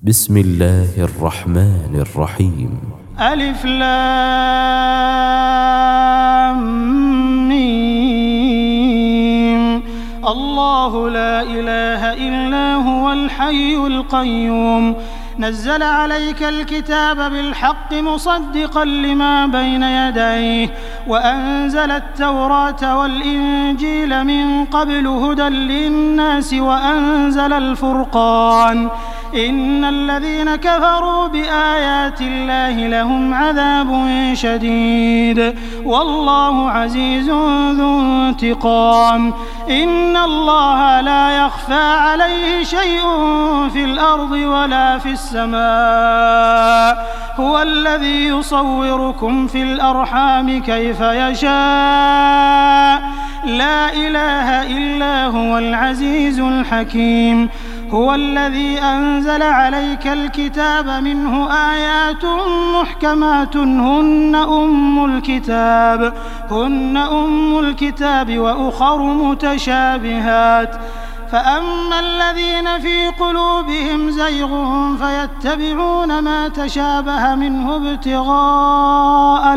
بسم الله الرحمن الرحيم. ألف لام ميم. الله لا إله إلا هو الحي القيوم نزل عليك الكتاب بالحق مصدقا لما بين يديه وأنزل التوراة والإنجيل من قبل هدى للناس وأنزل الفرقان إن الذين كفروا بآيات الله لهم عذاب شديد والله عزيز ذو انتقام. إن الله لا يخفى عليه شيء في الأرض ولا في السماء هو الذي يصوركم في الأرحام كيف يشاء لا إله إلا هو العزيز الحكيم. هو الذي أنزل عليك الكتاب منه آيات محكمات هن أم الكتاب وأخر متشابهات فأما الذين في قلوبهم زيغ فيتبعون ما تشابه منه ابتغاء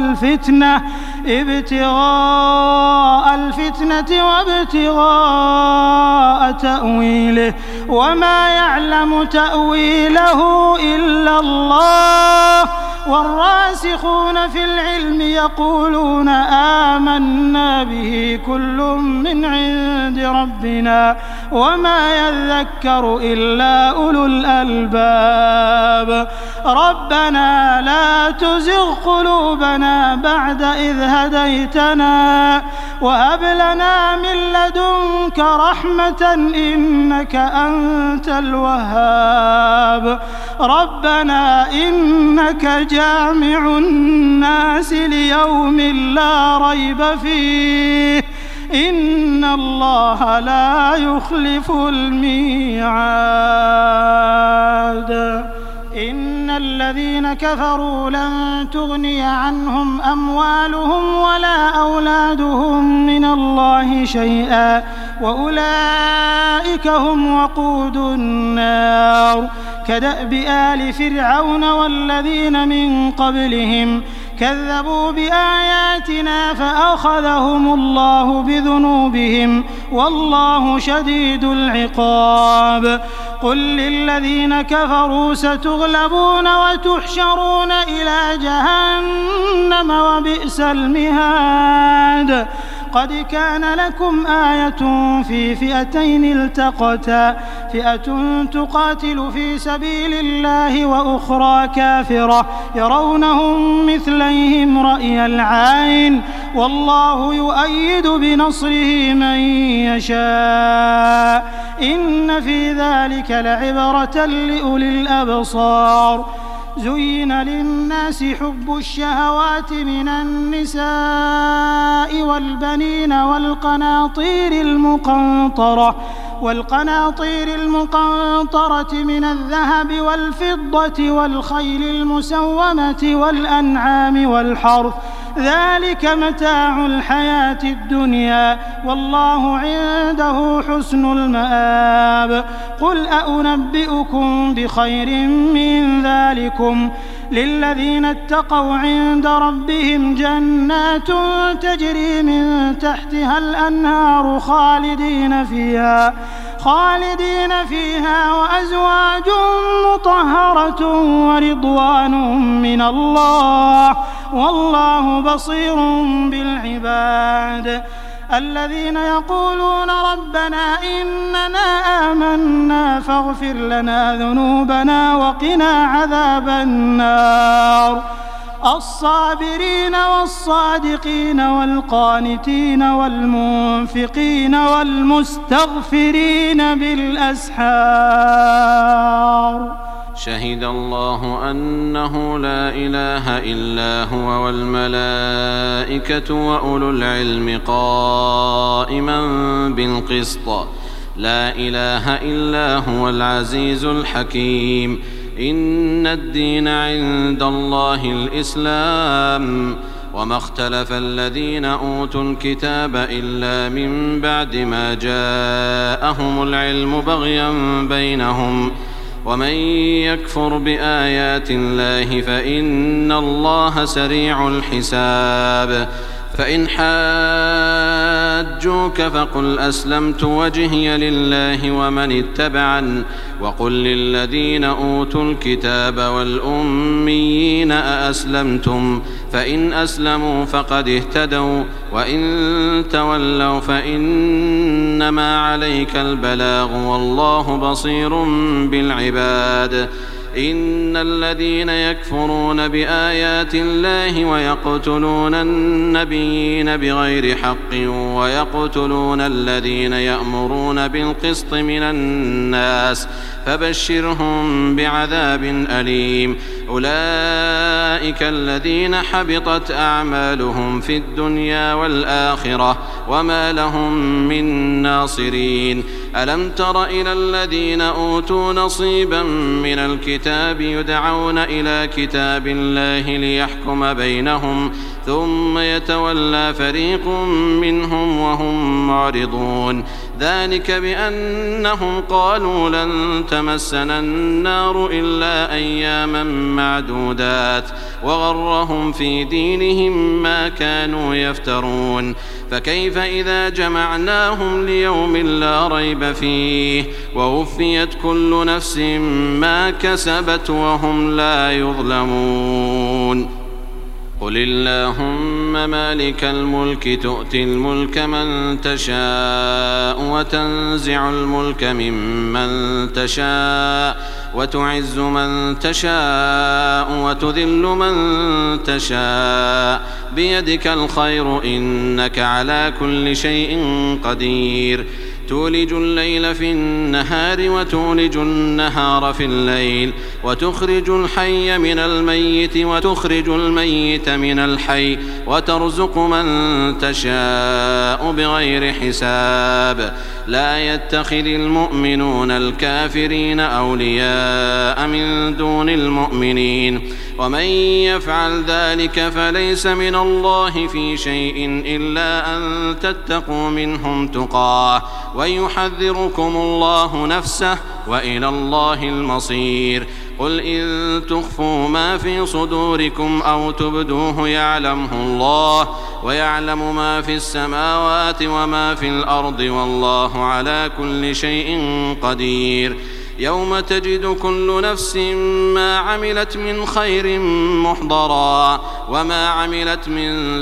الفتنة وابتغاء تأويله وما يعلم تأويله إلا الله والراسخون في العلم يقولون آمنا به كل من عند ربنا وما يذكر إلا أولو الألباب. ربنا لا تزغ قلوبنا بعد إذ هديتنا وهب لنا من لدنك رحمة إنك أنت الوهاب. ربنا إنك جامع الناس ليوم لا ريب فيه إن الله لا يخلف الميعاد. إن الذين كفروا لن تغني عنهم أموالهم ولا أولادهم من الله شيئا وأولئك هم وقود النار. كدأب آل فرعون والذين من قبلهم كذبوا بآياتنا فأخذهم الله بذنوبهم والله شديد العقاب. قل للذين كفروا ستغلبون وتحشرون إلى جهنم وبئس المهاد. قد كان لكم آية في فئتين التقتا فئة تقاتل في سبيل الله وأخرى كافرة يرونهم مثليهم رأي العين والله يؤيد بنصره من يشاء إن في ذلك لعبرة لأولي الأبصار. زين للناس حب الشهوات من النساء والبنين والقناطير المقنطرة من الذهب والفضة والخيل المسومة والأنعام والحرث ذلك متاع الحياة الدنيا والله عنده حسن المآب. قل أنبئكم بخير من ذلكم للذين اتقوا عند ربهم جنات تجري من تحتها الأنهار خالدين فيها وأزواج مطهرة ورضوان من الله والله بصير بالعباد. الذين يقولون ربنا إننا آمنا فاغفر لنا ذنوبنا وقنا عذاب النار. الصابرين والصادقين والقانتين والمنفقين والمستغفرين بالأسحار. شهد الله أنه لا إله إلا هو والملائكة وأولو العلم قائما بالقسط لا إله إلا هو العزيز الحكيم. إن الدين عند الله الإسلام وما اختلف الذين أوتوا الكتاب إلا من بعد ما جاءهم العلم بغيا بينهم ومن يكفر بآيات الله فإن الله سريع الحساب. فإن حاجوك فقل أسلمت وجهي لله ومن اتبعن وقل للذين أوتوا الكتاب والأميين أأسلمتم فإن أسلموا فقد اهتدوا وإن تولوا فإنما عليك البلاغ والله بصير بالعباد. إن الذين يكفرون بآيات الله ويقتلون النبيين بغير حق ويقتلون الذين يأمرون بالقسط من الناس فبشرهم بعذاب أليم. أولئك الذين حبطت أعمالهم في الدنيا والآخرة وما لهم من ناصرين. ألم تر إلى الذين أوتوا نصيبا من الكتاب يدعون إلى كتاب الله ليحكم بينهم ثم يتولى فريق منهم وهم معرضون. ذلك بأنهم قالوا لن تمسنا النار إلا أياما معدودات وغرهم في دينهم ما كانوا يفترون. فكيف إذا جمعناهم ليوم لا ريب فيه ووفيت كل نفس ما كسبت وهم لا يظلمون. قل اللهم مالك الملك تؤتي الملك من تشاء وتنزع الملك ممن تشاء وتعز من تشاء وتذل من تشاء بيدك الخير إنك على كل شيء قدير. تولج الليل في النهار وتولج النهار في الليل وتخرج الحي من الميت وتخرج الميت من الحي وترزق من تشاء بغير حساب. لا يتخذ المؤمنون الكافرين أولياء من دون المؤمنين ومن يفعل ذلك فليس من الله في شيء إلا أن تتقوا منهم تقاه ويحذركم الله نفسه وإلى الله المصير. قل إن تخفوا ما في صدوركم أو تبدوه يعلمه الله ويعلم ما في السماوات وما في الأرض والله على كل شيء قدير. يوم تجد كل نفس ما عملت من خير محضرا وما عملت من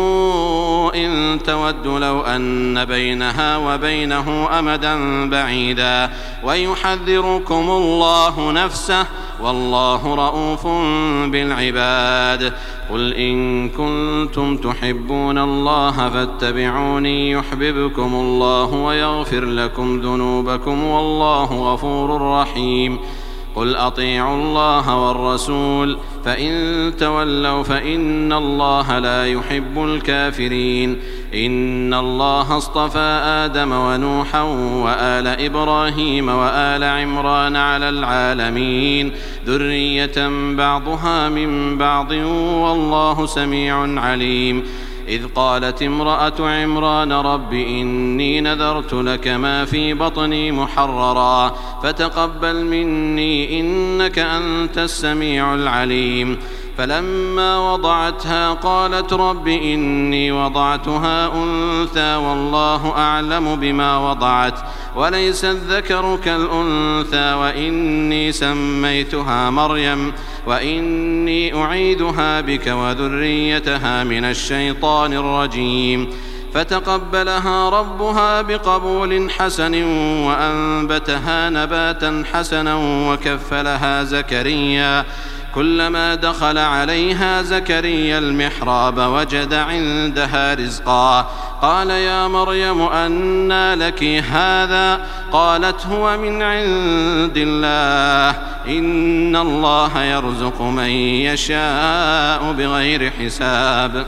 سوء تود لو أن بينها وبينه أمدا بعيدا ويحذركم الله نفسه والله رؤوف بالعباد. قل إن كنتم تحبون الله فاتبعوني يحببكم الله ويغفر لكم ذنوبكم والله غفور رحيم. قل أطيعوا الله والرسول فإن تولوا فإن الله لا يحب الكافرين. إن الله اصطفى آدم ونوحا وآل إبراهيم وآل عمران على العالمين ذرية بعضها من بعض والله سميع عليم. إذ قالت امرأة عمران رب إني نذرت لك ما في بطني محررا فتقبل مني إنك أنت السميع العليم. فلما وضعتها قالت رب إني وضعتها أنثى والله أعلم بما وضعت وليس الذكر كالأنثى وإني سميتها مريم وإني أعيدها بك وذريتها من الشيطان الرجيم. فتقبلها ربها بقبول حسن وأنبتها نباتا حسنا وكفلها زكريا. كلما دخل عليها زكريا المحراب وجد عندها رزقا قال يا مريم أنى لك هذا قالت هو من عند الله إن الله يرزق من يشاء بغير حساب.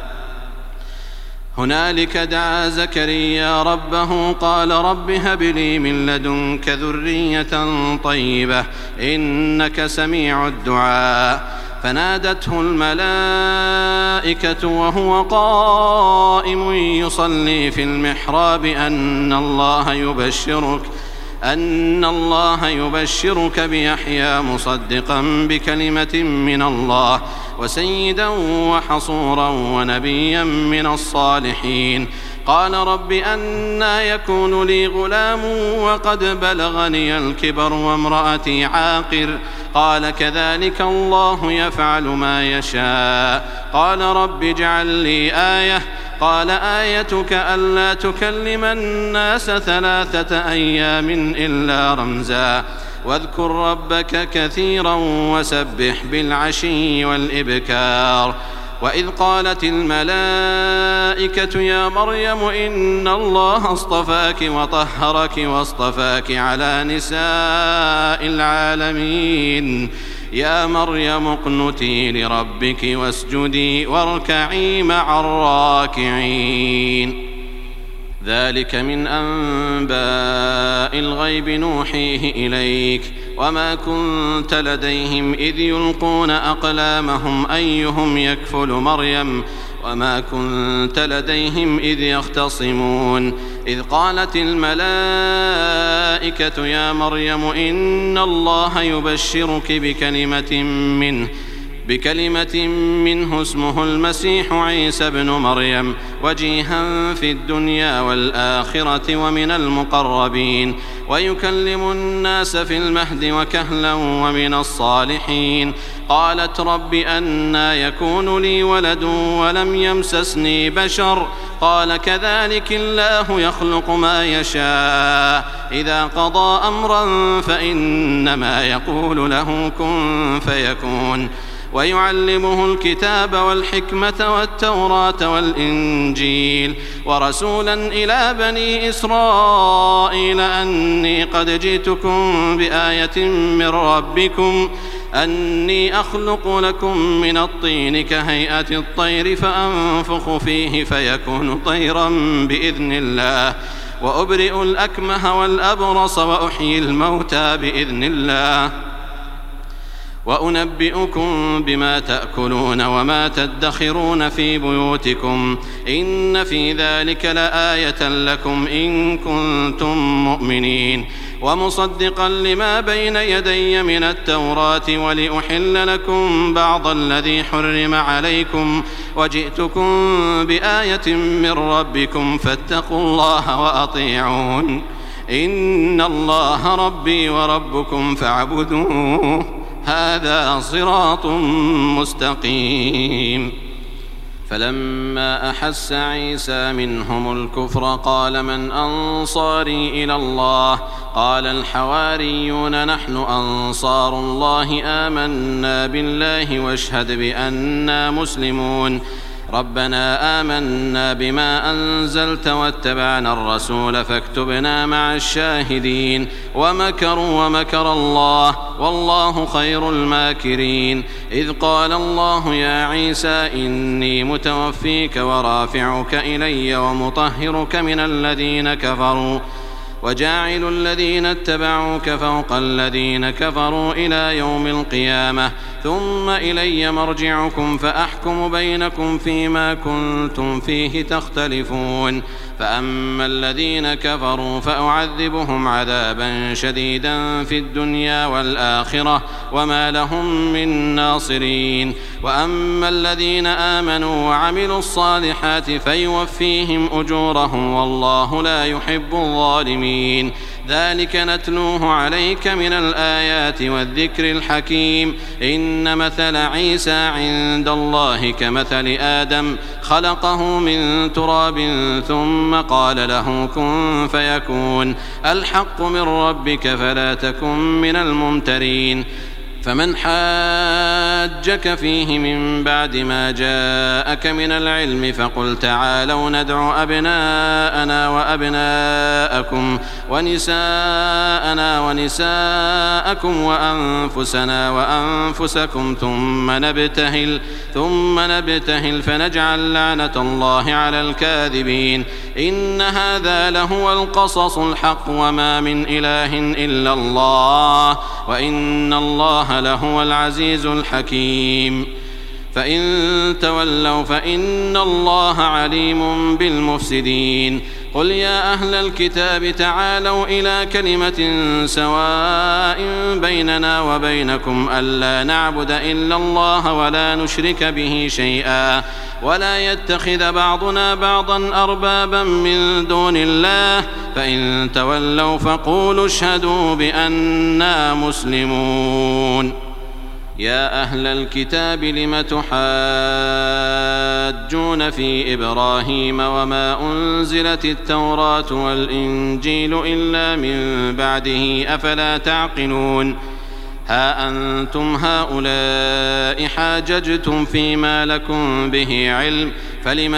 هنالك دعا زكريا ربه قال رب هب لي من لدنك ذرية طيبة إنك سميع الدعاء. فنادته الملائكة وهو قائم يصلي في المحراب أن أن الله يبشرك بيحيى مصدقا بكلمة من الله وسيدا وحصورا ونبيا من الصالحين. قال رب أنى يكون لي غلام وقد بلغني الكبر وامرأتي عاقر؟ قال كذلك الله يفعل ما يشاء. قال رب اجعل لي آية. قال آيتك ألا تكلم الناس 3 أيام إلا رمزا واذكر ربك كثيرا وسبح بالعشي والإبكار. وإذ قالت الملائكة يا مريم إن الله اصطفاك وطهرك واصطفاك على نساء العالمين يا مريم اقنتي لربك واسجدي واركعي مع الراكعين. ذلك من أنباء الغيب نوحيه إليك وما كنت لديهم إذ يلقون أقلامهم أيهم يكفل مريم وما كنت لديهم إذ يختصمون. إذ قالت الملائكة يا مريم إن الله يبشرك بكلمة منه اسمه المسيح عيسى بن مريم وجيها في الدنيا والآخرة ومن المقربين ويكلم الناس في المهد وكهلا ومن الصالحين. قالت رب أنى يكون لي ولد ولم يمسسني بشر؟ قال كذلك الله يخلق ما يشاء إذا قضى أمرا فإنما يقول له كن فيكون. ويعلمه الكتاب والحكمة والتوراة والإنجيل ورسولا إلى بني إسرائيل أني قد جئتكم بآية من ربكم أني أخلق لكم من الطين كهيئة الطير فأنفخ فيه فيكون طيرا بإذن الله وأبرئ الأكمه والأبرص وأحيي الموتى بإذن الله وأنبئكم بما تأكلون وما تدخرون في بيوتكم إن في ذلك لآية لكم إن كنتم مؤمنين. ومصدقا لما بين يدي من التوراة ولأحل لكم بعض الذي حرم عليكم وجئتكم بآية من ربكم فاتقوا الله وأطيعون إن الله ربي وربكم فاعبدوه هذا صراط مستقيم. فلما أحس عيسى منهم الكفر قال من أنصاري إلى الله؟ قال الحواريون نحن أنصار الله آمنا بالله واشهد بأننا مسلمون. ربنا آمنا بما أنزلت واتبعنا الرسول فاكتبنا مع الشاهدين. ومكروا ومكر الله والله خير الماكرين. إذ قال الله يا عيسى إني متوفيك ورافعك إلي ومطهرك من الذين كفروا وجاعل الذين اتبعوك فوق الذين كفروا إلى يوم القيامة ثم إلي مرجعكم فأحكم بينكم فيما كنتم فيه تختلفون. فأما الذين كفروا فأعذبهم عذابا شديدا في الدنيا والآخرة وما لهم من ناصرين. وأما الذين آمنوا وعملوا الصالحات فيوفيهم أجورهم والله لا يحب الظالمين. ذلك نتلوه عليك من الآيات والذكر الحكيم. إن مثل عيسى عند الله كمثل آدم خلقه من تراب ثم قال له كن فيكون. الحق من ربك فلا تكن من الممترين. فمن حاجك فيه من بعد ما جاءك من العلم فقل تعالوا ندع أبناءنا وأبناءكم ونساءنا ونساءكم وأنفسنا وأنفسكم ثم نبتهل فنجعل لعنة الله على الكاذبين. إن هذا لهو القصص الحق وما من إله إلا الله وإن الله لهو العزيز الحكيم. فإن تولوا فإن الله عليم بالمفسدين. قل يا أهل الكتاب تعالوا إلى كلمة سواء بيننا وبينكم ألا نعبد إلا الله ولا نشرك به شيئا ولا يتخذ بعضنا بعضا أربابا من دون الله فإن تولوا فقولوا اشهدوا بأننا مسلمون. يا أهل الكتاب لم تحاجون في إبراهيم وما أنزلت التوراة والإنجيل إلا من بعده أفلا تعقلون. ها أنتم هؤلاء حاججتم فيما لكم به علم فلم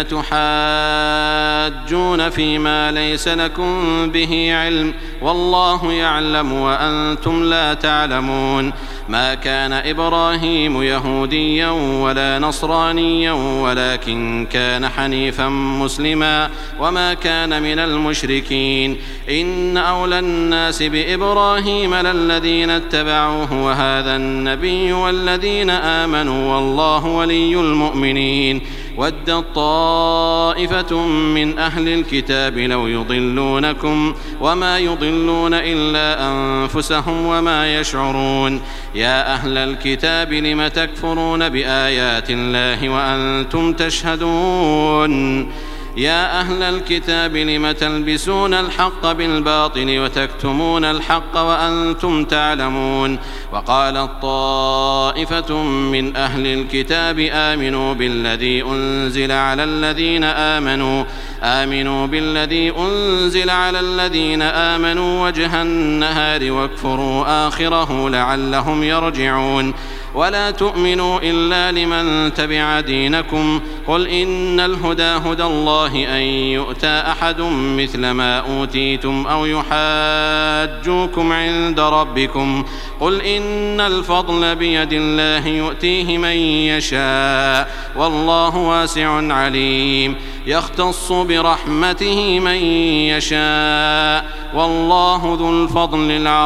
تحاجون فيما ليس لكم به علم والله يعلم وأنتم لا تعلمون. ما كان إبراهيم يهوديا ولا نصرانيا ولكن كان حنيفا مسلما وما كان من المشركين. إن أولى الناس بإبراهيم للذين اتبعوه وهذا النبي والذين آمنوا والله ولي المؤمنين. ودت طائفة من أهل الكتاب لو يضلونكم وما يضلون إلا أنفسهم وما يشعرون. يا أهل الكتاب لم تكفرون بآيات الله وأنتم تشهدون. يا أهل الكتاب لم تلبسون الحق بالباطل وتكتمون الحق وأنتم تعلمون. وقالت طائفة من أهل الكتاب آمنوا بالذي أنزل على الذين آمنوا وجه النهار واكفروا آخره لعلهم يرجعون. ولا تؤمنوا إلا لمن تبع دينكم قل إن الهدى هدى الله أن يؤتى أحد مثل ما أوتيتم أو يحاجوكم عند ربكم قل إن الفضل بيد الله يؤتيه من يشاء والله واسع عليم. يختص برحمته من يشاء والله ذو الفضل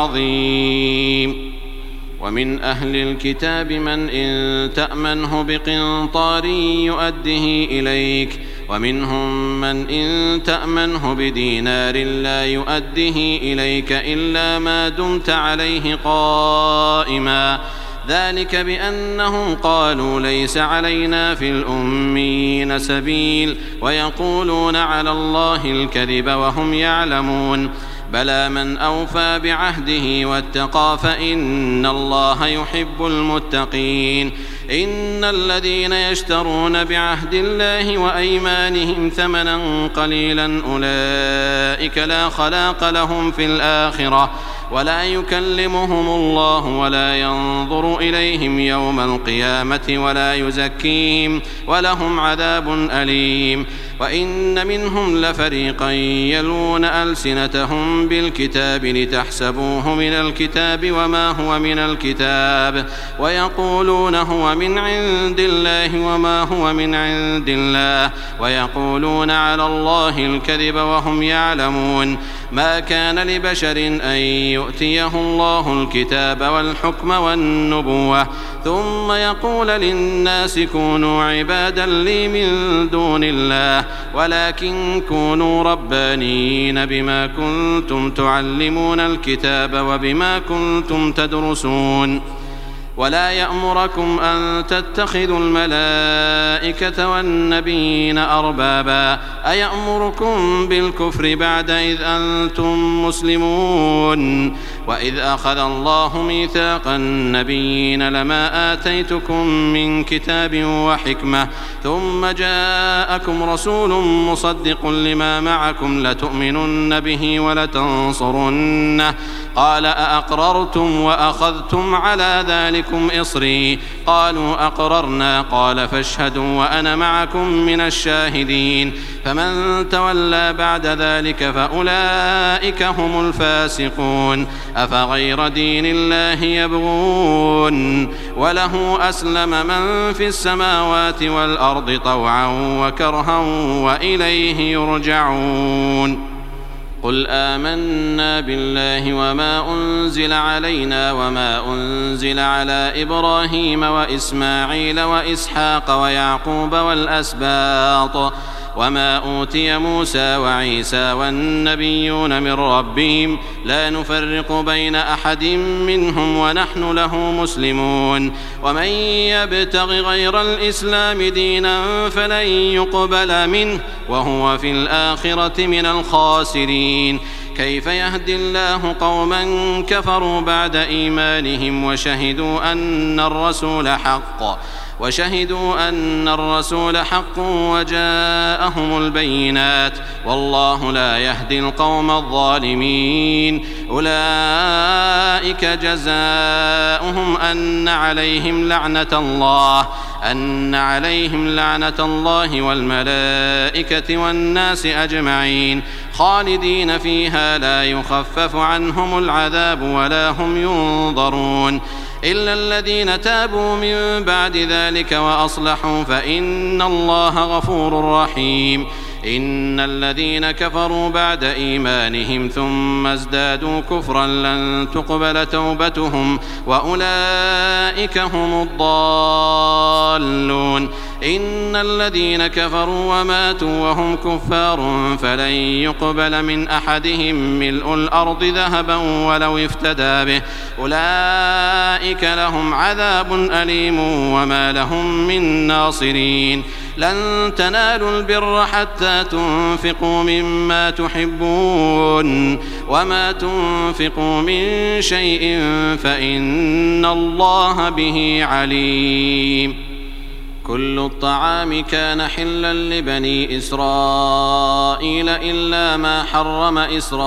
العظيم. ومن أهل الكتاب من إن تأمنه بقنطار يؤده إليك ومنهم من إن تأمنه بدينار لا يؤده إليك إلا ما دمت عليه قائما ذلك بأنهم قالوا ليس علينا في الأميين سبيل ويقولون على الله الكذب وهم يعلمون. بلى من أوفى بعهده واتقى فإن الله يحب المتقين. إن الذين يشترون بعهد الله وأيمانهم ثمنا قليلا أولئك لا خلاق لهم في الآخرة ولا يكلمهم الله ولا ينظر إليهم يوم القيامة ولا يزكيهم ولهم عذاب أليم. وإن منهم لفريقا يلون ألسنتهم بالكتاب لتحسبوه من الكتاب وما هو من الكتاب ويقولون هو من عند الله وما هو من عند الله ويقولون على الله الكذب وهم يعلمون. ما كان لبشر أن يؤتيه الله الكتاب والحكم والنبوة ثم يقول للناس كونوا عبادا لي من دون الله ولكن كونوا ربانيين بما كنتم تعلمون الكتاب وبما كنتم تدرسون. ولا يأمركم أن تتخذوا الملائكة والنبيين أربابا أيأمركم بالكفر بعد إذ أنتم مسلمون. وإذ أخذ الله ميثاق النبيين لما آتيتكم من كتاب وحكمة ثم جاءكم رسول مصدق لما معكم لتؤمنن به ولتنصرنه قال أأقررتم وأخذتم على ذلكم إصري قالوا أقررنا قال فاشهدوا وأنا معكم من الشاهدين. فمن تولى بعد ذلك فأولئك هم الفاسقون. أفغير دين الله يبغون وله أسلم من في السماوات والأرض طوعا وكرها وإليه يرجعون. قل آمنا بالله وما أنزل علينا وما أنزل على إبراهيم وإسماعيل وإسحاق ويعقوب والأسباط وما أوتي موسى وعيسى والنبيون من ربهم لا نفرق بين أحد منهم ونحن له مسلمون ومن يبتغ غير الإسلام دينا فلن يقبل منه وهو في الآخرة من الخاسرين كيف يهدي الله قوما كفروا بعد إيمانهم وشهدوا أن الرسول حق وجاءهم البينات والله لا يهدي القوم الظالمين أولئك جزاؤهم أن عليهم لعنة الله والملائكة والناس أجمعين خالدين فيها لا يخفف عنهم العذاب ولا هم ينظرون إلا الذين تابوا من بعد ذلك وأصلحوا فإن الله غفور رحيم إن الذين كفروا بعد إيمانهم ثم ازدادوا كفرا لن تقبل توبتهم وأولئك هم الضالون إن الذين كفروا وماتوا وهم كفار فلن يقبل من أحدهم ملء الأرض ذهبا ولو افتدى به أولئك لهم عذاب أليم وما لهم من ناصرين لن تنالوا البر حتى تنفقوا مما تحبون وما تنفقوا من شيء فإن الله به عليم كل الطعام كان حلا لبني إسرائيل إلا ما حرم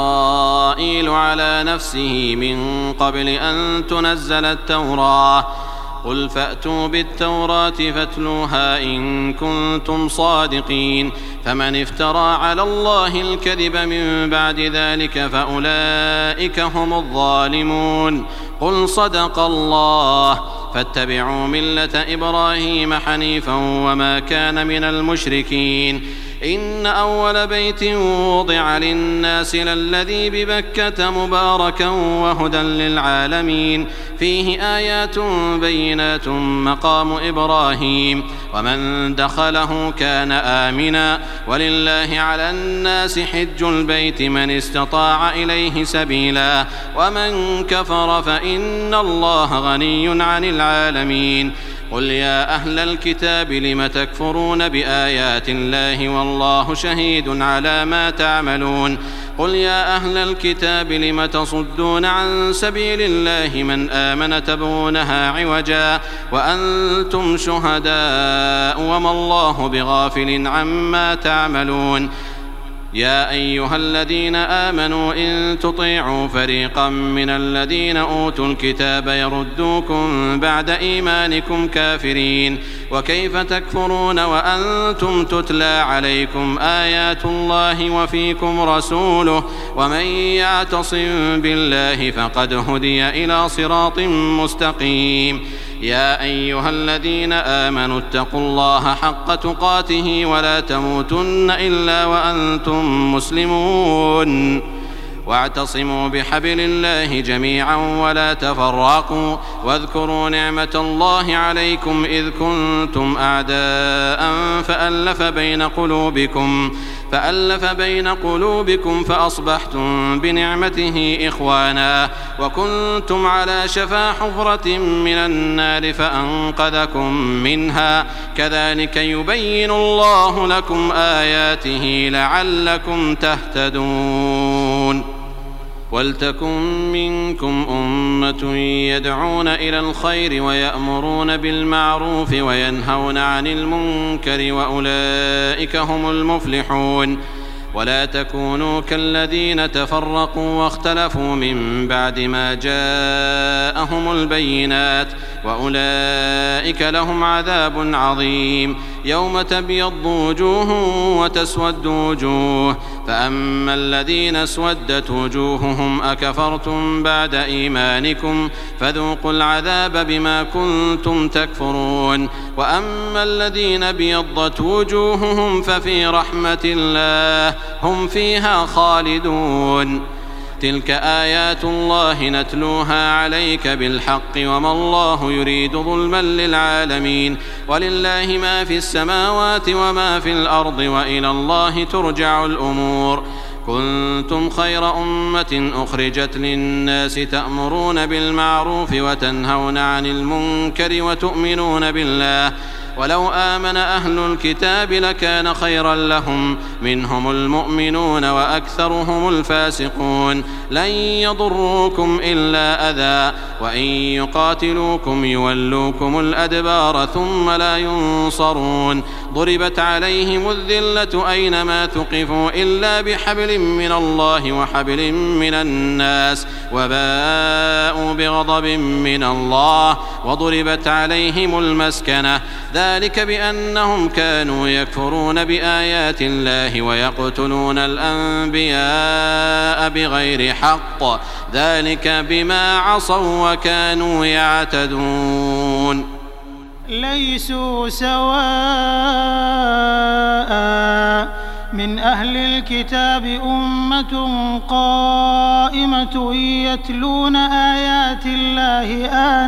إسرائيل على نفسه من قبل أن تنزل التوراة قل فأتوا بالتوراة فاتلوها إن كنتم صادقين فمن افترى على الله الكذب من بعد ذلك فأولئك هم الظالمون قل صدق الله فاتبعوا ملة إبراهيم حنيفا وما كان من المشركين إن أول بيت وضع للناس للذي ببكة مباركا وهدى للعالمين فيه آيات بينات مقام إبراهيم ومن دخله كان آمنا ولله على الناس حج البيت من استطاع إليه سبيلا ومن كفر فإن الله غني عن العالمين قل يا أهل الكتاب لم تكفرون بآيات الله والله شهيد على ما تعملون قل يا أهل الكتاب لم تصدون عن سبيل الله من آمن تبغونها عوجا وأنتم شهداء وما الله بغافل عما تعملون يا أيها الذين آمنوا إن تطيعوا فريقا من الذين أوتوا الكتاب يردوكم بعد إيمانكم كافرين وكيف تكفرون وأنتم تتلى عليكم آيات الله وفيكم رسوله ومن يعتصم بالله فقد هدي إلى صراط مستقيم يا أيها الذين آمنوا اتقوا الله حق تقاته ولا تموتن إلا وأنتم مسلمون واعتصموا بحبل الله جميعا ولا تفرقوا واذكروا نعمة الله عليكم إذ كنتم أعداء فألف بين قلوبكم فأصبحتم بنعمته إخوانا وكنتم على شفا حفرة من النار فأنقذكم منها كذلك يبين الله لكم آياته لعلكم تهتدون ولتكن منكم أمة يدعون إلى الخير ويأمرون بالمعروف وينهون عن المنكر وأولئك هم المفلحون ولا تكونوا كالذين تفرقوا واختلفوا من بعد ما جاءهم البينات وأولئك لهم عذاب عظيم يوم تبيض وجوه وتسود وجوه فأما الذين اسودت وجوههم أكفرتم بعد إيمانكم فذوقوا العذاب بما كنتم تكفرون وأما الذين بيضت وجوههم ففي رحمة الله هم فيها خالدون تلك آيات الله نتلوها عليك بالحق وما الله يريد ظلما للعالمين ولله ما في السماوات وما في الأرض وإلى الله ترجع الأمور كنتم خير أمة أخرجت للناس تأمرون بالمعروف وتنهون عن المنكر وتؤمنون بالله ولو آمن أهل الكتاب لكان خيرا لهم منهم المؤمنون وأكثرهم الفاسقون لن يضروكم إلا أذى وإن يقاتلوكم يولوكم الأدبار ثم لا ينصرون ضربت عليهم الذلة أينما ثقفوا إلا بحبل من الله وحبل من الناس وباءوا بغضب من الله وضربت عليهم المسكنة ذلك بأنهم كانوا يكفرون بآيات الله ويقتلون الأنبياء بغير حق ذلك بما عصوا وكانوا يعتدون ليسوا سواء من أهل الكتاب أمة قائمة يتلون آيات الله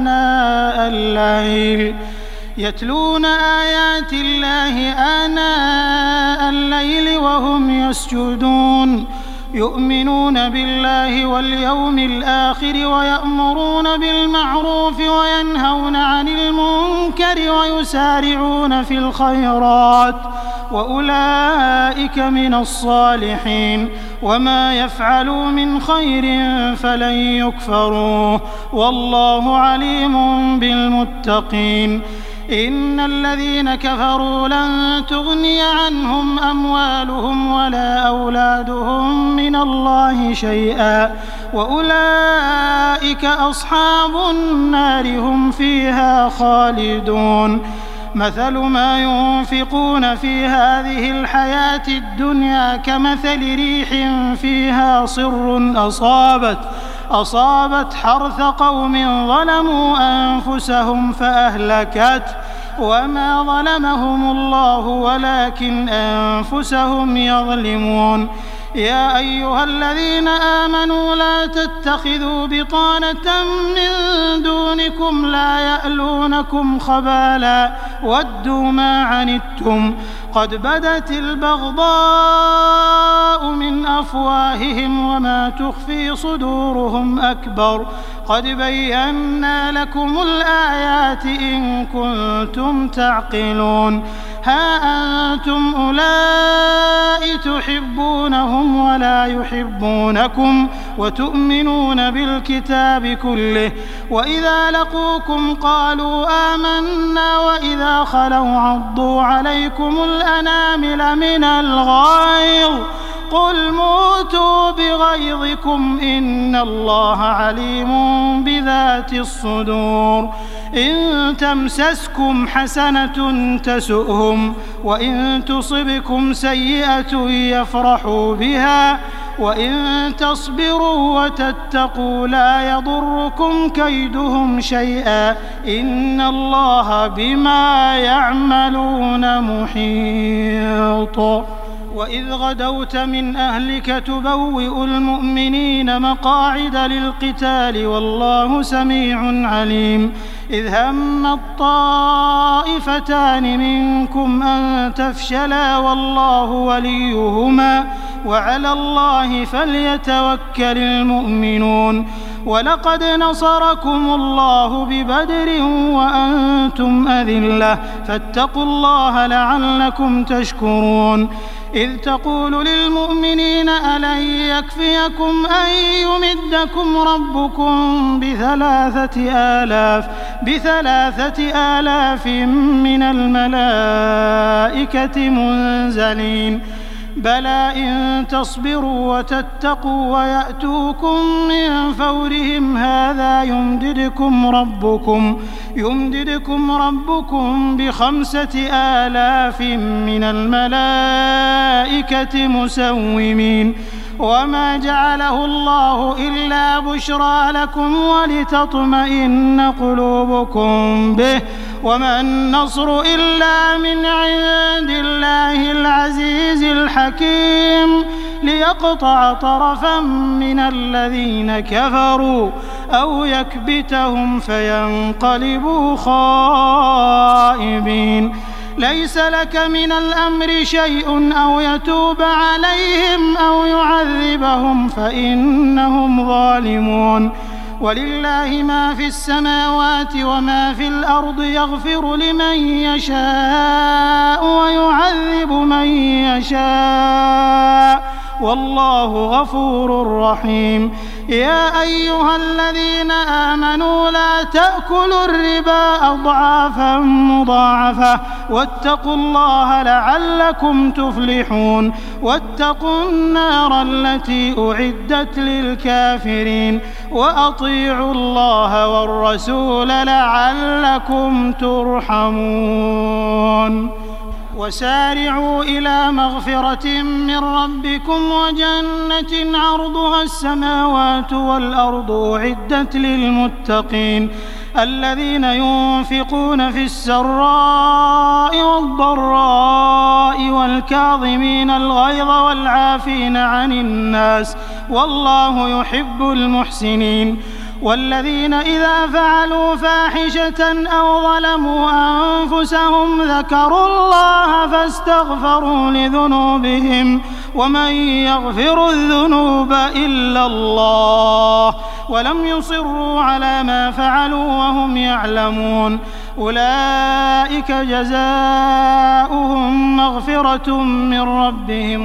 آناء الليل وهم يسجدون يؤمنون بالله واليوم الآخر ويأمرون بالمعروف وينهون عن المنكر ويسارعون في الخيرات وأولئك من الصالحين وما يفعلوا من خير فلن يكفروه والله عليم بالمتقين إن الذين كفروا لن تغني عنهم أموالهم ولا أولادهم من الله شيئا وأولئك أصحاب النار هم فيها خالدون مثل ما ينفقون في هذه الحياة الدنيا كمثل ريح فيها صر أصابت حرث قوم ظلموا أنفسهم فأهلكته وما ظلمهم الله ولكن أنفسهم يظلمون يا أيها الذين آمنوا لا تتخذوا بطانة من دونكم لا يألونكم خبالا ودوا ما عنتم قد بدت البغضاء من أفواههم وما تخفي صدورهم أكبر قد بينا لكم الآيات إن كنتم تعقلون ها أنتم أولئك تحبونهم ولا يحبونكم وتؤمنون بالكتاب كله وإذا لقوكم قالوا آمنا وإذا خلوا عضوا عليكم الأنامل من الغيظ قل موتوا بغيظكم إن الله عليم بذات الصدور إن تمسسكم حسنة تسؤهم وإن تصبكم سيئة يفرحوا بها وإن تصبروا وتتقوا لا يضركم كيدهم شيئا إن الله بما يعملون محيط وإذ غدوت من أهلك تبوئ المؤمنين مقاعد للقتال والله سميع عليم إذ هم الطائفتان منكم أن تفشلا والله وليهما وعلى الله فليتوكل المؤمنون ولقد نصركم الله ببدر وأنتم أذلة فاتقوا الله لعلكم تشكرون إذ تقول للمؤمنين ألن يكفيكم أن يمدكم ربكم بثلاثة آلاف من الملائكة منزلين بلى إن تصبروا وتتقوا ويأتوكم من فورهم هذا يمددكم ربكم ب5,000 من الملائكة مسومين وما جعله الله إلا بشرى لكم ولتطمئن قلوبكم به وما النصر إلا من عند الله العزيز الحكيم ليقطع طرفا من الذين كفروا أو يكبتهم فينقلبوا خائبين. ليس لك من الأمر شيء أو يتوب عليهم أو يعذبهم فإنهم ظالمون. ولله ما في السماوات وما في الأرض يغفر لمن يشاء ويعذب من يشاء والله غفور رحيم. يا أيها الذين آمنوا لا تأكلوا الربا أضعافا مضاعفة واتقوا الله لعلكم تفلحون. واتقوا النار التي أعدت للكافرين وأطيعوا الله والرسول لعلكم ترحمون. وسارعوا إلى مغفرة من ربكم وجنة عرضها السماوات والأرض أعدت للمتقين الذين ينفقون في السراء والضراء والكاظمين الغيظ والعافين عن الناس والله يحب المحسنين. والذين إذا فعلوا فاحشة أو ظلموا أنفسهم ذكروا الله فاستغفروا لذنوبهم ومن يغفر الذنوب إلا الله ولم يصروا على ما فعلوا وهم يعلمون. أولئك جزاؤهم مغفرة من ربهم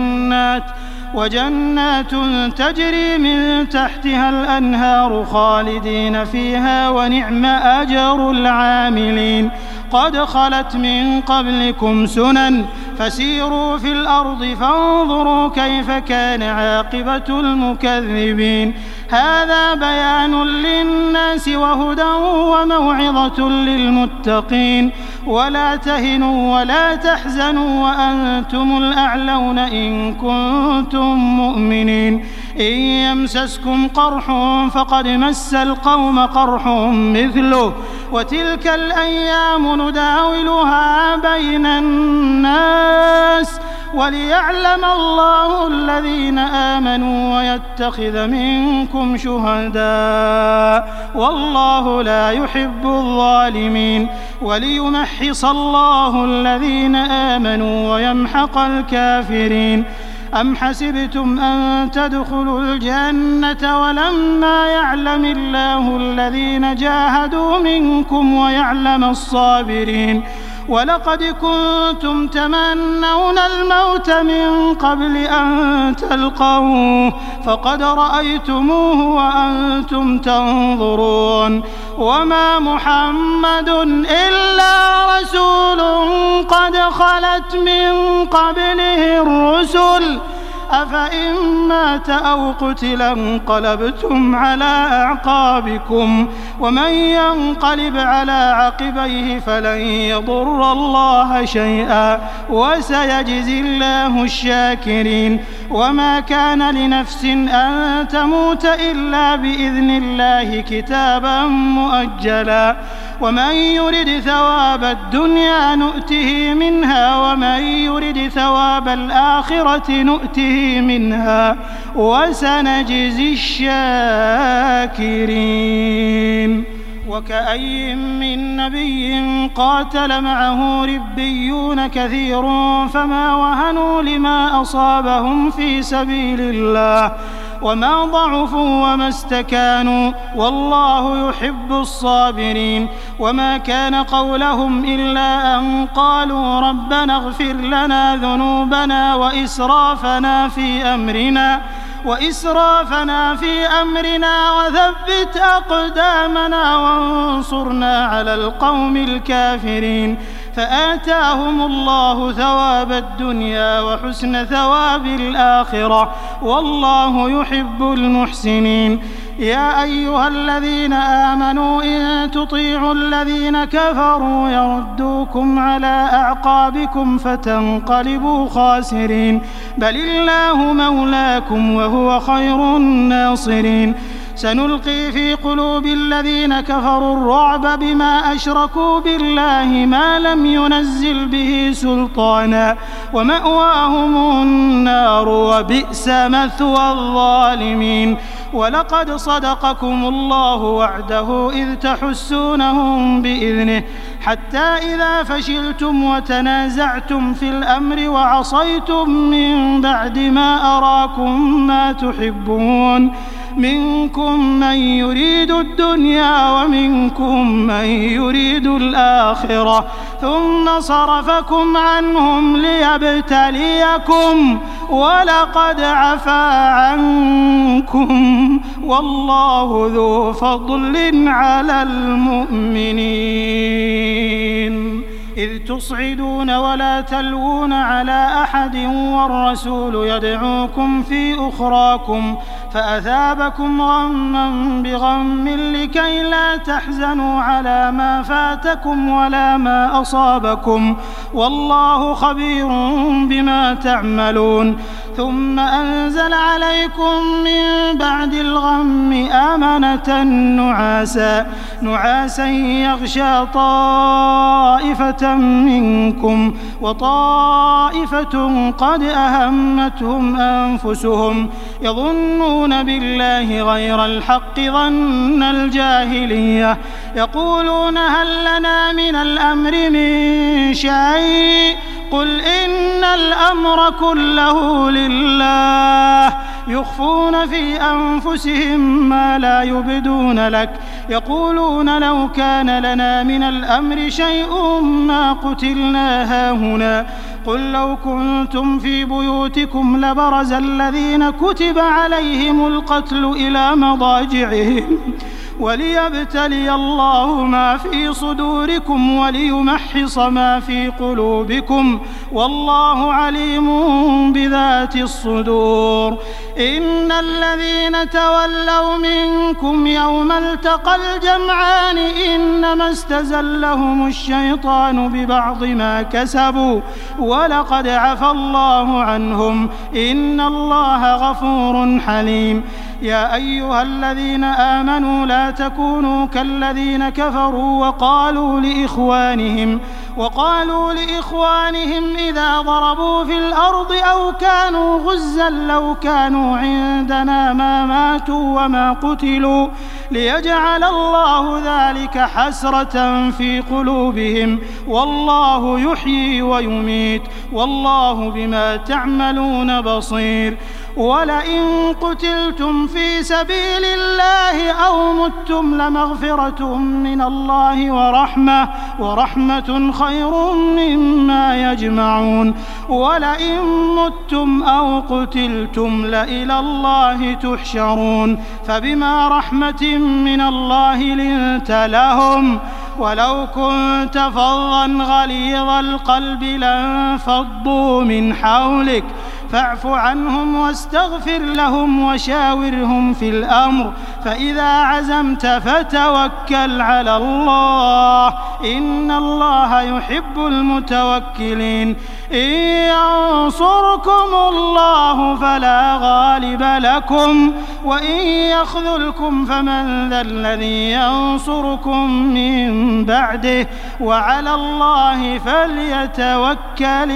وجنات تجري من تحتها الأنهار خالدين فيها ونعم أجر العاملين. قد خلت من قبلكم سنن فسيروا في الأرض فانظروا كيف كان عاقبة المكذبين. هذا بيان للناس وهدى وموعظة للمتقين. ولا تهنوا ولا تحزنوا وأنتم الأعلون إن كنتم مؤمنين. إن يمسسكم قرح فقد مس القوم قرح مثله وتلك الأيام نداولها بين الناس وليعلم الله الذين آمنوا ويتخذ منكم شهداء والله لا يحب الظالمين. وليمحص الله الذين آمنوا ويمحق الكافرين. أم حسبتم أن تدخلوا الجنة ولما يعلم الله الذين جاهدوا منكم ويعلم الصابرين. ولقد كنتم تمنون الموت من قبل أن تلقوه فقد رأيتموه وأنتم تنظرون. وما محمد إلا رسول قد خلت من قبله الرسل أفإن مات أو قتل انقلبتم على أعقابكم ومن ينقلب على عقبيه فلن يضر الله شيئا وسيجزي الله الشاكرين. وما كان لنفس أن تموت إلا بإذن الله كتابا مؤجلا. ومن يرد ثواب الدنيا نؤته منها ومن يرد ثواب الآخرة نؤته منها وسنجزي الشاكرين. وكأي من نبي قاتل معه ربيون كثير فما وهنوا لما أصابهم في سبيل الله وما ضعفوا وما استكانوا والله يحب الصابرين. وما كان قولهم إلا أن قالوا ربنا اغفر لنا ذنوبنا وإسرافنا في أمرنا وثبت أقدامنا وانصرنا على القوم الكافرين. فآتاهم الله ثواب الدنيا وحسن ثواب الآخرة والله يحب المحسنين. يا أيها الذين آمنوا إن تطيعوا الذين كفروا يردوكم على أعقابكم فتنقلبوا خاسرين بل الله مولاكم وهو خير الناصرين. سنلقي في قلوب الذين كفروا الرعب بما أشركوا بالله ما لم ينزل به سلطانا ومأواهم النار وبئس مثوى الظالمين. ولقد صدقكم الله وعده إذ تحسونهم بإذنه حتى إذا فشلتم وتنازعتم في الأمر وعصيتم من بعد ما أراكم ما تحبون منكم من يريد الدنيا ومنكم من يريد الآخرة ثم صرفكم عنهم ليبتليكم ولقد عفا عنكم والله ذو فضل على المؤمنين. إذ تصعدون ولا تلوون على أحد والرسول يدعوكم في أخراكم فأثابكم غما بغم لكي لا تحزنوا على ما فاتكم ولا ما أصابكم والله خبير بما تعملون. ثم أنزل عليكم من بعد الغم آمنة نعاسا يغشى طائفة منكم وطائفة قد أهمتهم أنفسهم يظنون بالله غير الحق ظن الجاهلية يقولون هل لنا من الأمر من شيء قل إن الأمر كله لله يخفون في أنفسهم ما لا يبدون لك يقولون لو كان لنا من الأمر شيء ما قتلنا هاهنا قل لو كنتم في بيوتكم لبرز الذين كتب عليهم القتل إلى مضاجعهم وليبتلي الله ما في صدوركم وليمحص ما في قلوبكم والله عليم بذات الصدور. إن الذين تولوا منكم يوم التقى الجمعان إنما استزلهم الشيطان ببعض ما كسبوا ولقد عفى الله عنهم إن الله غفور حليم. يا أيها الذين آمنوا لا تكونوا كالذين كفروا وقالوا لإخوانهم إذا ضربوا في الأرض أو كانوا غزا لو كانوا عندنا ما ماتوا وما قتلوا ليجعل الله ذلك حسرة في قلوبهم والله يحيي ويميت والله بما تعملون بصير. ولئن قتلتم في سبيل الله أو متم لمغفرة من الله ورحمة خير مما يجمعون. ولئن متم أو قتلتم لإلى الله تحشرون فبما رحمة من الله لنت لهم ولو كنت فظا غليظ القلب لانفضوا من حولك فاعف عنهم واستغفر لهم وشاورهم في الأمر فإذا عزمت فتوكل على الله إن الله يحب المتوكلين. إن ينصركم الله فلا غالب لكم وإن يخذلكم فمن ذا الذي ينصركم من بعده وعلى الله فليتوكل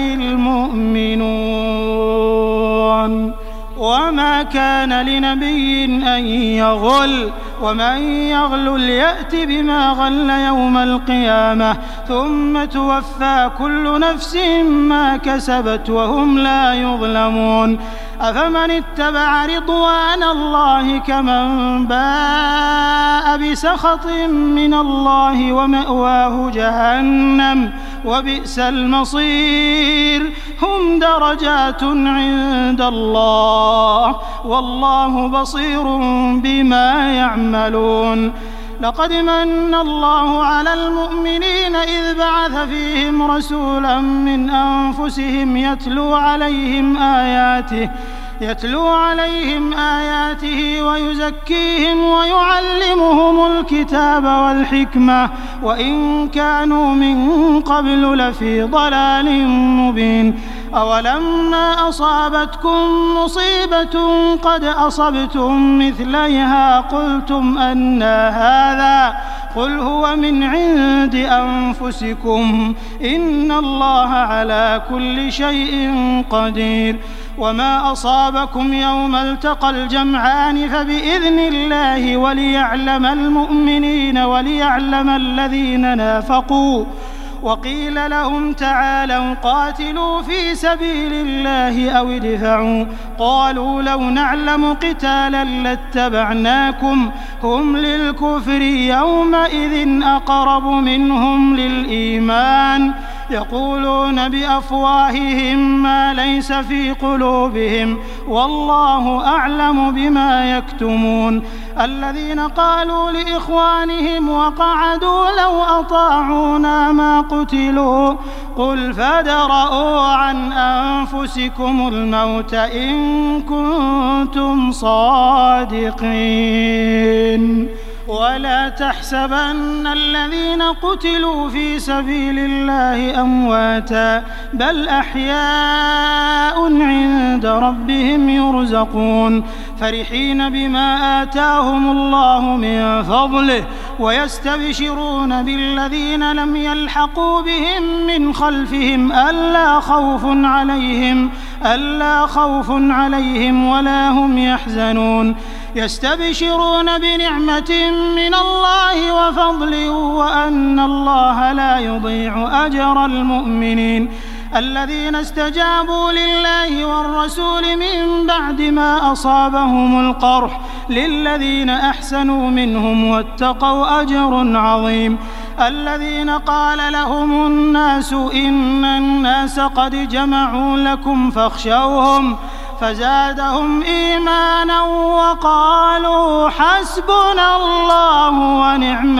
المؤمنون. وما كان لنبي أن يغل ومن يغل يأت بما غل يوم القيامة ثم توفى كل نفس ما كسبت وهم لا يظلمون. أفمن اتبع رضوان الله كمن باء بسخط من الله ومأواه جهنم وبئس المصير. هم درجات عند الله والله بصير بما يعملون. لقد من الله على المؤمنين إذ بعث فيهم رسولا من أنفسهم يتلو عليهم آياته ويزكيهم ويعلمهم الكتاب والحكمة وإن كانوا من قبل لفي ضلال مبين. أولما أصابتكم مصيبة قد أصبتم مثليها قلتم أنى هذا قل هو من عند أنفسكم إن الله على كل شيء قدير وما أصابكم يوم التقى الجمعان فبإذن الله وليعلم المؤمنين وليعلم الذين نافقوا وقيل لهم تعالوا قاتلوا في سبيل الله أو ادفعوا قالوا لو نعلم قتالا لاتبعناكم هم للكفر يومئذ أقرب منهم للإيمان يقولون بأفواههم ما ليس في قلوبهم والله أعلم بما يكتمون الذين قالوا لإخوانهم وقعدوا لو أطاعونا ما قتلوا قل فادرءوا عن أنفسكم الموت إن كنتم صادقين ولا تحسبن الذين قتلوا في سبيل الله أمواتا بل أحياء عند ربهم يرزقون فرحين بما آتاهم الله من فضله ويستبشرون بالذين لم يلحقوا بهم من خلفهم ألا خوف عليهم ولا هم يحزنون يستبشرون بنعمة من الله وفضل وأن الله لا يضيع أجر المؤمنين الذين استجابوا لله والرسول من بعد ما أصابهم القرح للذين أحسنوا منهم واتقوا أجر عظيم الذين قال لهم الناس إن الناس قد جمعوا لكم فاخشوهم فزادهم إيمانا وقالوا حسبنا الله ونعم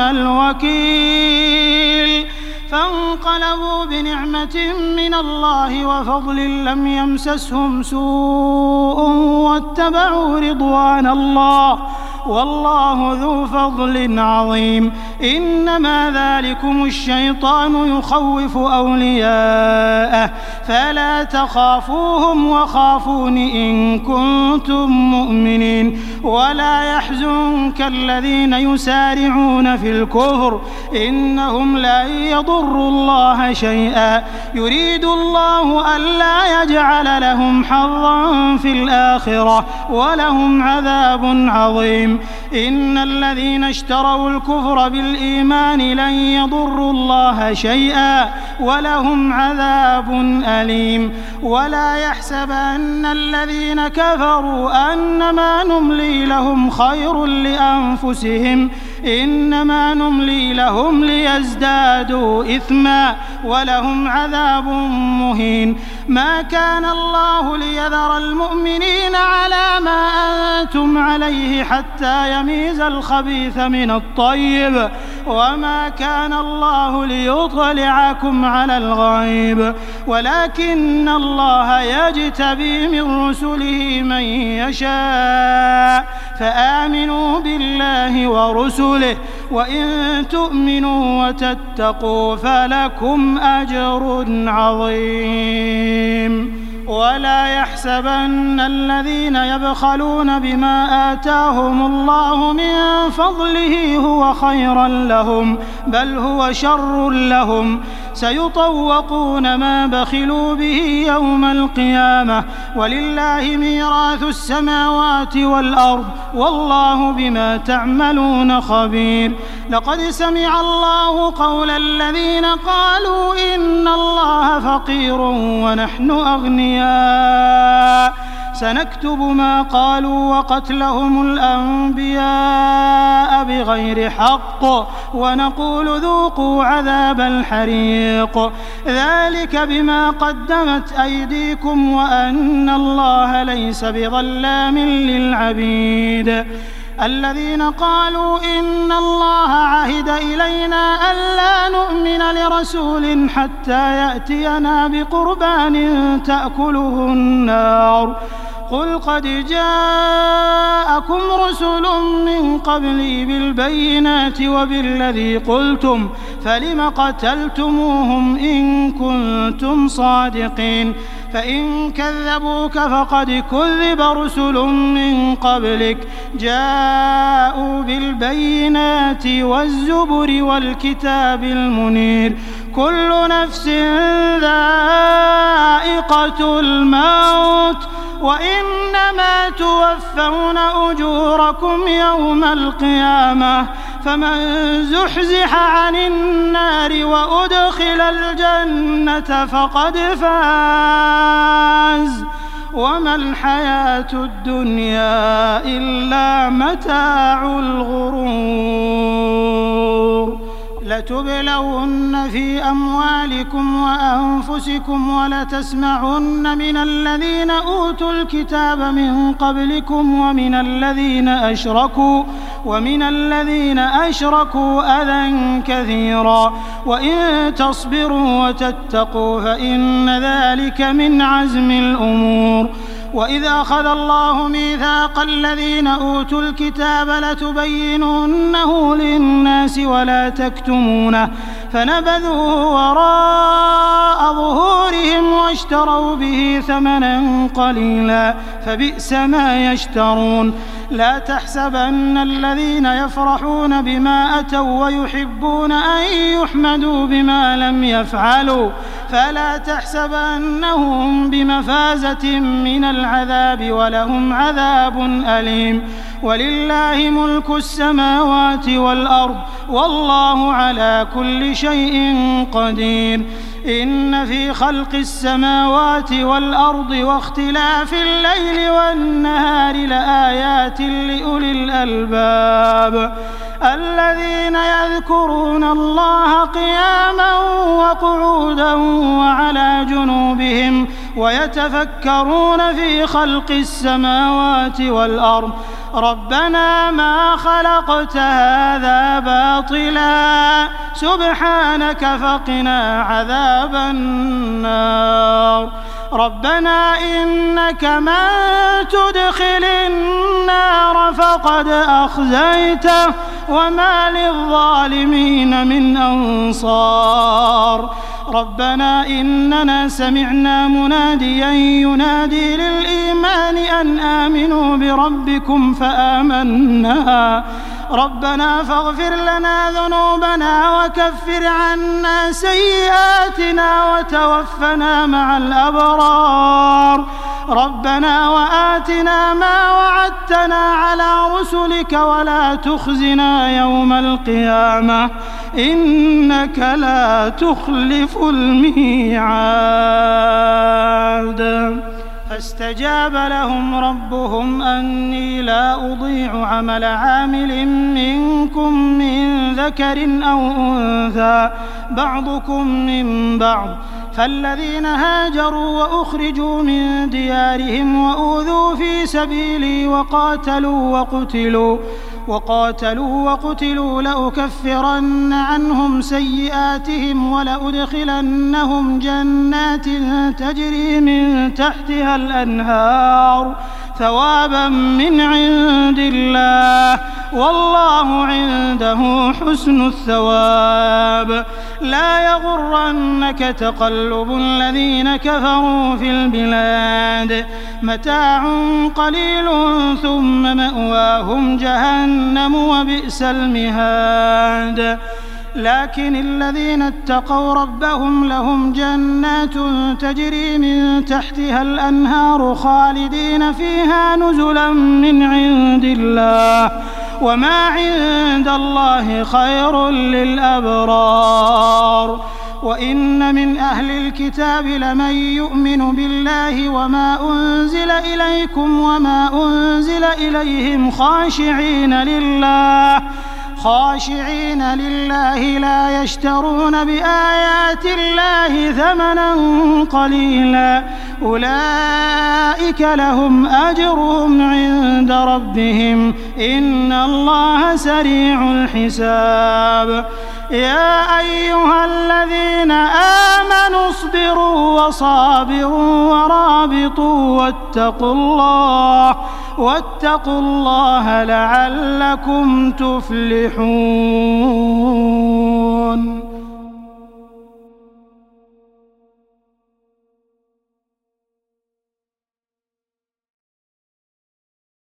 الوكيل فانقلبوا بنعمة من الله وفضل لم يمسسهم سوء واتبعوا رضوان الله والله ذو فضل عظيم إنما ذلكم الشيطان يخوف أولياءه فلا تخافوهم وخافون إن كنتم مؤمنين ولا يحزنك الذين يسارعون في الكفر إنهم لن يضروا الله شيئا يريد الله ألا يجعل لهم حظا في الآخرة ولهم عذاب عظيم إن الذين اشتروا الكفر بالإيمان لن يضروا الله شيئا ولهم عذاب أليم ولا يحسبن الذين كفروا أنما نملي لهم خير لأنفسهم إنما نملي لهم ليزدادوا إثما ولهم عذاب مهين ما كان الله ليذر المؤمنين على ما أنتم عليه حتى يميز الخبيث من الطيب وما كان الله ليطلعكم على الغيب ولكن الله يجتبي من رسله من يشاء فآمنوا بالله ورسله وإن تؤمنوا وتتقوا فلكم أجر عظيم ولا يحسبن الذين يبخلون بما آتاهم الله من فضله هو خيرا لهم بل هو شر لهم سيطوقون ما بخلوا به يوم القيامة ولله ميراث السماوات والأرض والله بما تعملون خبير لقد سمع الله قول الذين قالوا إن الله فقير ونحن أغنياء سنكتب ما قالوا وقتلهم الأنبياء بغير حق ونقول ذوقوا عذاب الحريق ذلك بما قدمت أيديكم وأن الله ليس بظلام للعبيد الذين قالوا إن الله عهد إلينا ألا نؤمن لرسول حتى يأتينا بقربان تأكله النار قل قد جاءكم رسل من قبلي بالبينات وبالذي قلتم فلم قتلتموهم إن كنتم صادقين فإن كذبوك فقد كذب رسل من قبلك جاءوا بالبينات والزبر والكتاب المنير كل نفس ذائقة الموت وإنما توفون أجوركم يوم القيامة فمن زحزح عن النار وأدخل الجنة فقد فاز وما الحياة الدنيا إلا متاع الغرور لتبلون في أموالكم وأنفسكم ولتسمعن من الذين أوتوا الكتاب من قبلكم ومن الذين أشركوا أذى كثيرا وإن تصبروا وتتقوا فإن ذلك من عزم الأمور وإذا أخذ الله ميثاق الذين أوتوا الكتاب لتبيننه للناس ولا تكتمونه فنبذوه وراء ظهورهم واشتروا به ثمنا قليلا فبئس ما يشترون لا تحسبن الذين يفرحون بما أتوا ويحبون أن يحمدوا بما لم يفعلوا فلا تحسبنهم بمفازة من العذاب ولهم عذاب أليم ولله ملك السماوات والأرض والله على كل شيء قدير إن في خلق السماوات والأرض واختلاف الليل والنهار لآيات لأولي الألباب الذين يذكرون الله قياما وقعودا وعلى جنوبهم ويتفكرون في خلق السماوات والأرض ربنا ما خلقت هذا باطلا سبحانك فقنا عذاب النار ربنا إنك من تدخل النار فقد أخزيته وما للظالمين من أنصار ربنا إننا سمعنا مناديا ينادي للإيمان أن آمنوا بربكم فآمنا ربنا فاغفر لنا ذنوبنا وكفر عنا سيئاتنا وتوفنا مع الأبرار ربنا وآتنا ما وعدتنا على رسلك ولا تخزنا يوم القيامة إنك لا تخلف الميعاد فاستجاب لهم ربهم أني لا أضيع عمل عامل منكم من ذكر أو أنثى بعضكم من بعض فالذين هاجروا وأخرجوا من ديارهم وأوذوا في سبيلي وقاتلوا وقتلوا لأكفرن عنهم سيئاتهم ولأدخلنهم جنات تجري من تحتها الأنهار ثوابا من عند الله والله عنده حسن الثواب لا يغرنك تقلب الذين كفروا في البلاد متاع قليل ثم مأواهم جهنم وبئس المهاد لكن الذين اتقوا ربهم لهم جنات تجري من تحتها الأنهار خالدين فيها نزلا من عند الله وما عند الله خير للأبرار وإن من أهل الكتاب لمن يؤمن بالله وما أنزل إليكم وما أنزل إليهم خاشعين لله لا يشترون بآيات الله ثمنا قليلا أولئك لهم أجرهم عند ربهم إن الله سريع الحساب يا أيها الذين آمنوا اصبروا وصابروا ورابطوا واتقوا الله لعلكم تفلحون.